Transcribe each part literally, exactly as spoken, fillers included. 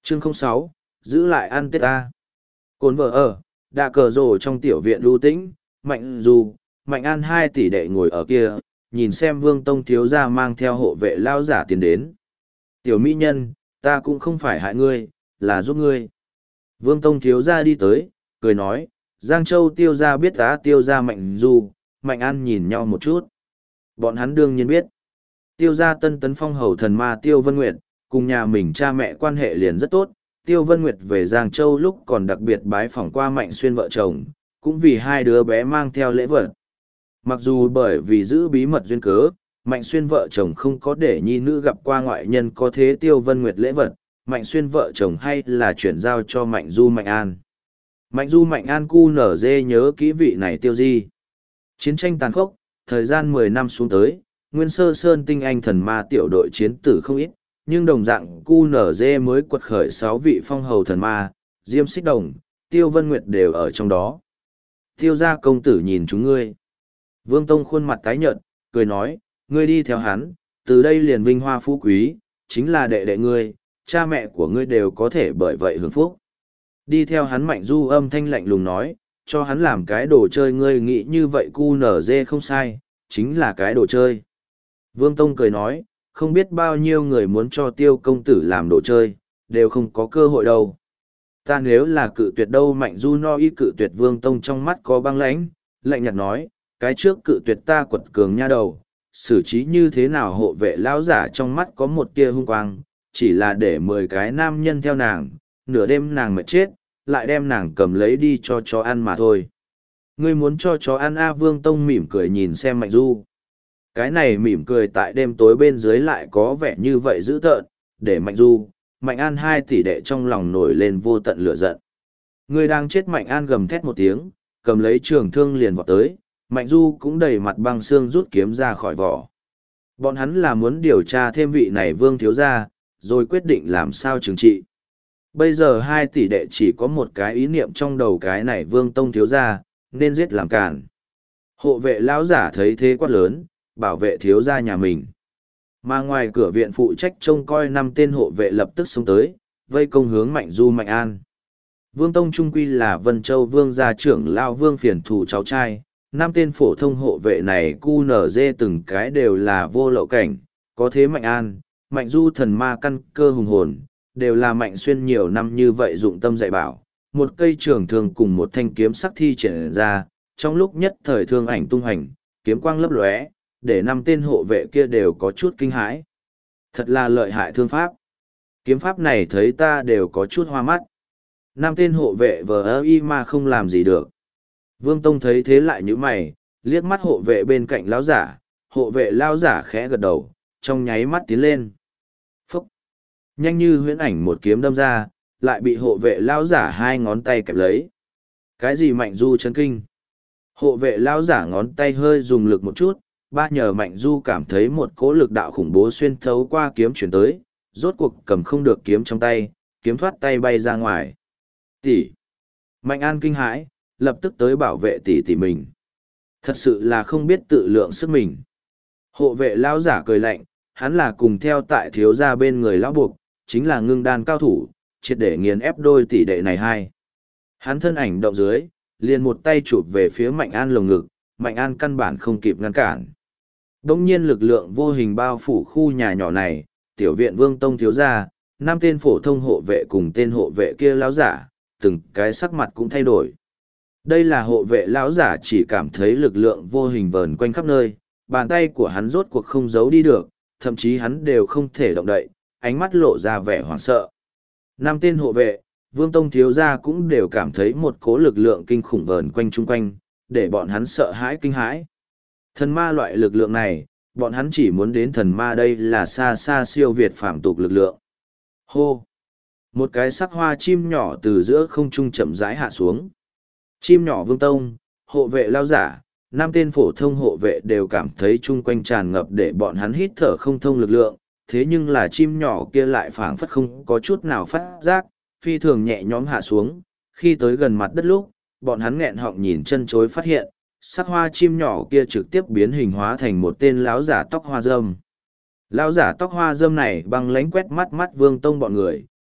Chương không sáu, giữ lại ăn tết ta. Cồn vợ ở, đã cờ rồ trong tiểu viện lưu tĩnh, Mạnh Du, Mạnh An hai tỷ đệ ngồi ở kia, nhìn xem Vương Tông thiếu gia mang theo hộ vệ lao giả tiến đến. Tiểu mỹ nhân, ta cũng không phải hại ngươi, là giúp ngươi. Vương Tông thiếu gia đi tới, cười nói, Giang Châu tiêu gia biết tá tiêu gia Mạnh Du, Mạnh An nhìn nhau một chút. Bọn hắn đương nhiên biết. Tiêu gia tân tấn phong hầu thần ma Tiêu Vân Nguyệt, cùng nhà mình cha mẹ quan hệ liền rất tốt. Tiêu Vân Nguyệt về Giang Châu lúc còn đặc biệt bái phỏng qua Mạnh Xuyên vợ chồng, cũng vì hai đứa bé mang theo lễ vật. Mặc dù bởi vì giữ bí mật duyên cớ, Mạnh Xuyên vợ chồng không có để nhi nữ gặp qua ngoại nhân có thế Tiêu Vân Nguyệt lễ vật, Mạnh Xuyên vợ chồng hay là chuyển giao cho Mạnh Du Mạnh An. Mạnh Du Mạnh An cu nở dê nhớ kỹ vị này Tiêu Di. Chiến tranh tàn khốc, thời gian mười năm xuống tới, Nguyên Sơ Sơn tinh anh thần ma tiểu đội chiến tử không ít, nhưng đồng dạng cu nở dê mới quật khởi sáu vị phong hầu thần ma, Diêm Xích Đồng, Tiêu Vân Nguyệt đều ở trong đó. Tiêu gia công tử nhìn chúng ngươi. Vương Tông khuôn mặt tái nhợt, cười nói, ngươi đi theo hắn, từ đây liền vinh hoa phú quý, chính là đệ đệ ngươi, cha mẹ của ngươi đều có thể bởi vậy hưởng phúc. Đi theo hắn Mạnh Du âm thanh lạnh lùng nói, cho hắn làm cái đồ chơi ngươi nghĩ như vậy cu nở dê không sai, chính là cái đồ chơi. Vương Tông cười nói, không biết bao nhiêu người muốn cho tiêu công tử làm đồ chơi, đều không có cơ hội đâu. Ta nếu là cự tuyệt đâu Mạnh Du no y cự tuyệt Vương Tông trong mắt có băng lãnh, lạnh nhạt nói, cái trước cự tuyệt ta quật cường nha đầu, xử trí như thế nào hộ vệ lão giả trong mắt có một tia hung quang, chỉ là để mười cái nam nhân theo nàng, nửa đêm nàng mệt chết, lại đem nàng cầm lấy đi cho chó ăn mà thôi. Ngươi muốn cho chó ăn A Vương Tông mỉm cười nhìn xem Mạnh Du. Cái này mỉm cười tại đêm tối bên dưới lại có vẻ như vậy dữ tợn, để Mạnh Du, Mạnh An hai tỷ đệ trong lòng nổi lên vô tận lửa giận. Ngươi đang chết Mạnh An gầm thét một tiếng, cầm lấy trường thương liền vọt tới, Mạnh Du cũng đầy mặt băng xương rút kiếm ra khỏi vỏ. Bọn hắn là muốn điều tra thêm vị này Vương thiếu gia, rồi quyết định làm sao trừng trị. Bây giờ hai tỷ đệ chỉ có một cái ý niệm trong đầu cái này Vương Tông thiếu gia, nên giết làm cản. Hộ vệ lão giả thấy thế quát lớn, bảo vệ thiếu gia nhà mình. Mà ngoài cửa viện phụ trách trông coi năm tên hộ vệ lập tức xông tới, vây công hướng Mạnh Du Mạnh An. Vương Tông trung quy là Vân Châu Vương gia trưởng lao Vương phiền thủ cháu trai, năm tên phổ thông hộ vệ này cu nở dê từng cái đều là vô lậu cảnh, có thế Mạnh An, Mạnh Du thần ma căn cơ hùng hồn, đều là Mạnh Xuyên nhiều năm như vậy dụng tâm dạy bảo, một cây trường thương cùng một thanh kiếm sắc thi triển ra, trong lúc nhất thời thương ảnh tung hành, kiếm quang lấp lóe, để năm tên hộ vệ kia đều có chút kinh hãi. Thật là lợi hại thương pháp. Kiếm pháp này thấy ta đều có chút hoa mắt. Năm tên hộ vệ vờ ơ y mà không làm gì được. Vương Tông thấy thế lại như mày, liếc mắt hộ vệ bên cạnh lão giả, hộ vệ lão giả khẽ gật đầu, trong nháy mắt tiến lên. Phúc! Nhanh như huyễn ảnh một kiếm đâm ra, lại bị hộ vệ lão giả hai ngón tay kẹp lấy. Cái gì Mạnh Du chấn kinh? Hộ vệ lão giả ngón tay hơi dùng lực một chút, ba nhờ Mạnh Du cảm thấy một cỗ lực đạo khủng bố xuyên thấu qua kiếm chuyển tới, rốt cuộc cầm không được kiếm trong tay, kiếm thoát tay bay ra ngoài. Tỷ! Mạnh An kinh hãi, lập tức tới bảo vệ tỷ tỷ mình. Thật sự là không biết tự lượng sức mình. Hộ vệ lão giả cười lạnh, hắn là cùng theo tại thiếu gia bên người lão buộc, chính là ngưng đan cao thủ, triệt để nghiền ép đôi tỷ đệ này hai. Hắn thân ảnh động dưới, liền một tay chụp về phía Mạnh An lồng ngực, Mạnh An căn bản không kịp ngăn cản. Đống nhiên lực lượng vô hình bao phủ khu nhà nhỏ này, tiểu viện Vương Tông thiếu gia, năm tên phổ thông hộ vệ cùng tên hộ vệ kia lão giả, từng cái sắc mặt cũng thay đổi. Đây là hộ vệ lão giả chỉ cảm thấy lực lượng vô hình vờn quanh khắp nơi, bàn tay của hắn rốt cuộc không giấu đi được, thậm chí hắn đều không thể động đậy, ánh mắt lộ ra vẻ hoảng sợ. Năm tên hộ vệ, Vương Tông thiếu gia cũng đều cảm thấy một cố lực lượng kinh khủng vờn quanh chung quanh, để bọn hắn sợ hãi kinh hãi. Thần ma loại lực lượng này, bọn hắn chỉ muốn đến thần ma đây là xa xa siêu việt phạm tục lực lượng. Hô! Một cái sắc hoa chim nhỏ từ giữa không trung chậm rãi hạ xuống. Chim nhỏ Vương Tông, hộ vệ lao giả, năm tên phổ thông hộ vệ đều cảm thấy chung quanh tràn ngập để bọn hắn hít thở không thông lực lượng, thế nhưng là chim nhỏ kia lại phảng phất không có chút nào phát giác, phi thường nhẹ nhõm hạ xuống, khi tới gần mặt đất lúc, bọn hắn nghẹn họng nhìn chân chối phát hiện, sắc hoa chim nhỏ kia trực tiếp biến hình hóa thành một tên lão giả tóc hoa râm. Lão giả tóc hoa râm này băng lánh quét mắt mắt Vương Tông bọn người,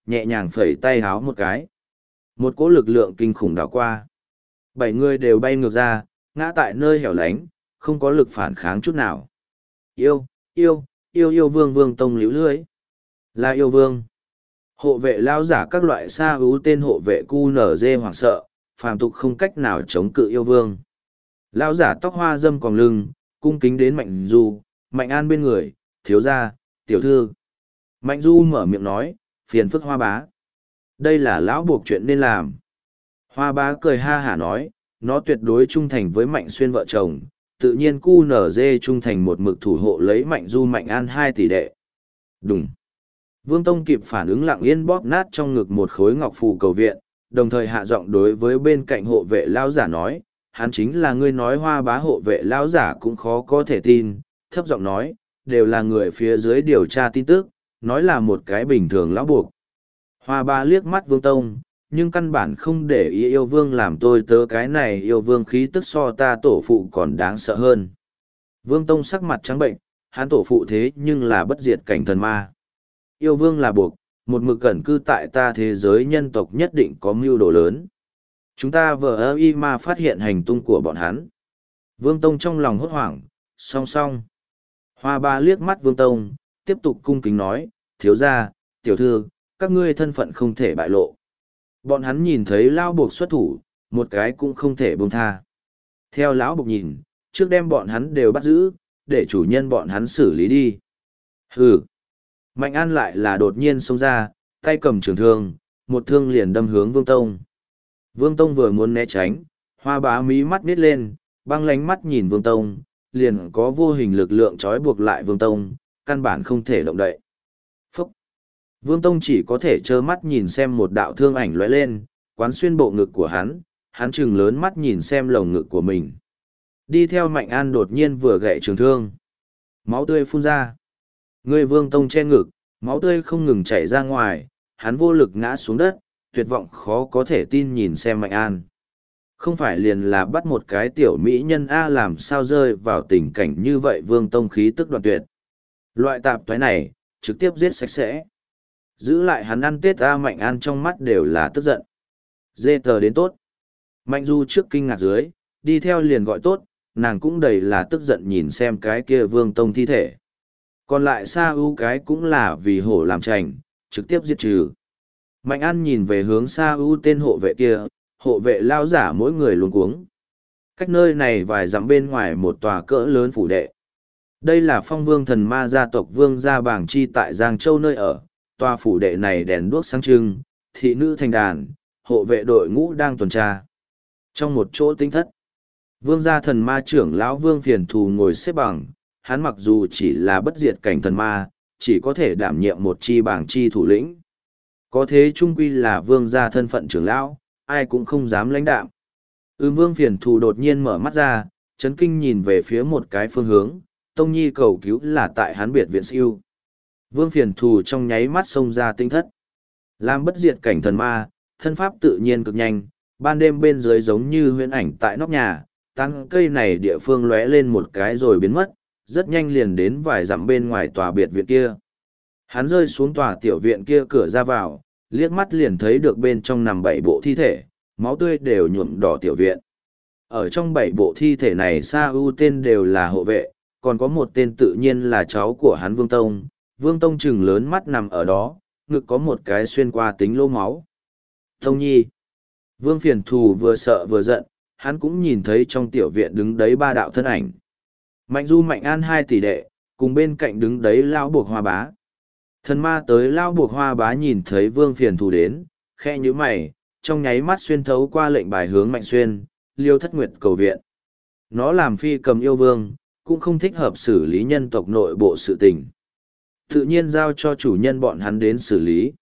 nhẹ nhàng phẩy tay háo một cái. Một cỗ lực lượng kinh khủng đảo qua. Bảy người đều bay ngược ra, ngã tại nơi hẻo lánh, không có lực phản kháng chút nào. Yêu, yêu, yêu yêu vương vương tông liễu lưới. Là yêu vương. Hộ vệ lao giả các loại xa ưu tên hộ vệ cu nở dê hoảng sợ, phàm tục không cách nào chống cự yêu vương. Lao giả tóc hoa dâm còn lưng, cung kính đến Mạnh Du, Mạnh An bên người, thiếu gia, tiểu thư. Mạnh Du mở miệng nói, phiền phức Hoa Bá. Đây là lão buộc chuyện nên làm. Hoa Bá cười ha hả nói, nó tuyệt đối trung thành với Mạnh Xuyên vợ chồng, tự nhiên cu nở dê trung thành một mực thủ hộ lấy Mạnh Du Mạnh An hai tỷ đệ. Đúng. Vương Tông kịp phản ứng lặng yên bóp nát trong ngực một khối ngọc phù cầu viện, đồng thời hạ giọng đối với bên cạnh hộ vệ lão giả nói, hắn chính là ngươi nói Hoa Bá. Hộ vệ lão giả cũng khó có thể tin, thấp giọng nói, đều là người phía dưới điều tra tin tức, nói là một cái bình thường lão buộc. Hoa Bá liếc mắt Vương Tông, nhưng căn bản không để ý yêu vương làm tôi tớ, cái này yêu vương khí tức so ta tổ phụ còn đáng sợ hơn. Vương Tông sắc mặt trắng bệnh, hắn tổ phụ thế nhưng là bất diệt cảnh thần ma. Yêu vương là buộc, một mực cẩn cư tại ta thế giới nhân tộc nhất định có mưu đồ lớn. Chúng ta vừa ơ y mà phát hiện hành tung của bọn hắn. Vương Tông trong lòng hốt hoảng, song song. Hoa Ba liếc mắt Vương Tông, tiếp tục cung kính nói, thiếu gia, tiểu thư, các ngươi thân phận không thể bại lộ. Bọn hắn nhìn thấy lão buộc xuất thủ, một cái cũng không thể buông tha. Theo lão buộc nhìn, trước đem bọn hắn đều bắt giữ, để chủ nhân bọn hắn xử lý đi. Hừ. Mạnh An lại là đột nhiên xông ra, tay cầm trường thương, một thương liền đâm hướng Vương Tông. Vương Tông vừa muốn né tránh, Hoa Bá mí mắt nít lên, băng lánh mắt nhìn Vương Tông, liền có vô hình lực lượng trói buộc lại Vương Tông, căn bản không thể động đậy. Phúc! Vương Tông chỉ có thể trơ mắt nhìn xem một đạo thương ảnh lóe lên, quán xuyên bộ ngực của hắn, hắn trừng lớn mắt nhìn xem lồng ngực của mình. Đi theo Mạnh An đột nhiên vừa gậy trường thương. Máu tươi phun ra. Người Vương Tông che ngực, máu tươi không ngừng chảy ra ngoài, hắn vô lực ngã xuống đất, tuyệt vọng khó có thể tin nhìn xem Mạnh An. Không phải liền là bắt một cái tiểu mỹ nhân A làm sao rơi vào tình cảnh như vậy. Vương Tông khí tức đoạn tuyệt. Loại tạp thoái này, trực tiếp giết sạch sẽ. Giữ lại hắn ăn Tết A. Mạnh An trong mắt đều là tức giận. Dê tờ đến tốt. Mạnh Du trước kinh ngạc dưới, đi theo liền gọi tốt, nàng cũng đầy là tức giận nhìn xem cái kia Vương Tông thi thể. Còn lại Sa U cái cũng là vì hổ làm chành, trực tiếp giết trừ. Mạnh An nhìn về hướng Sa U tên hộ vệ kia, hộ vệ lao giả mỗi người luống cuống. Cách nơi này vài dặm bên ngoài một tòa cỡ lớn phủ đệ. Đây là Phong Vương thần ma gia tộc Vương gia Bàng Chi tại Giang Châu nơi ở. Tòa phủ đệ này đèn đuốc sáng trưng, thị nữ thành đàn, hộ vệ đội ngũ đang tuần tra. Trong một chỗ tinh thất, Vương gia thần ma trưởng lão Vương Phiền Thù ngồi xếp bằng, hắn mặc dù chỉ là bất diệt cảnh thần ma, chỉ có thể đảm nhiệm một chi Bàng Chi thủ lĩnh. Có thế trung quy là Vương gia thân phận trưởng lão, ai cũng không dám lãnh đạm. Ưm Vương Phiền Thù đột nhiên mở mắt ra, chấn kinh nhìn về phía một cái phương hướng, Tông Nhi cầu cứu là tại hắn biệt viện siêu. Vương Phiền Thù trong nháy mắt xông ra tinh thất. Làm bất diệt cảnh thần ma, thân pháp tự nhiên cực nhanh, ban đêm bên dưới giống như huyễn ảnh tại nóc nhà, tán cây này địa phương lóe lên một cái rồi biến mất, rất nhanh liền đến vài dặm bên ngoài tòa biệt viện kia. Hắn rơi xuống tòa tiểu viện kia cửa ra vào, liếc mắt liền thấy được bên trong nằm bảy bộ thi thể, máu tươi đều nhuộm đỏ tiểu viện. Ở trong bảy bộ thi thể này Sa U tên đều là hộ vệ, còn có một tên tự nhiên là cháu của hắn Vương Tông. Vương Tông trừng lớn mắt nằm ở đó, ngực có một cái xuyên qua tính lỗ máu. Tông Nhi. Vương Phiền Thù vừa sợ vừa giận, hắn cũng nhìn thấy trong tiểu viện đứng đấy ba đạo thân ảnh. Mạnh Du Mạnh An hai tỷ đệ, cùng bên cạnh đứng đấy Lao Buộc Hoa Bá. Thần ma tới Lao Buộc Hoa Bá nhìn thấy Vương Phiền Thù đến, khe như mày, trong nháy mắt xuyên thấu qua lệnh bài hướng Mạnh Xuyên, Liêu Thất Nguyệt cầu viện. Nó làm phi cầm yêu vương, cũng không thích hợp xử lý nhân tộc nội bộ sự tình. Tự nhiên giao cho chủ nhân bọn hắn đến xử lý.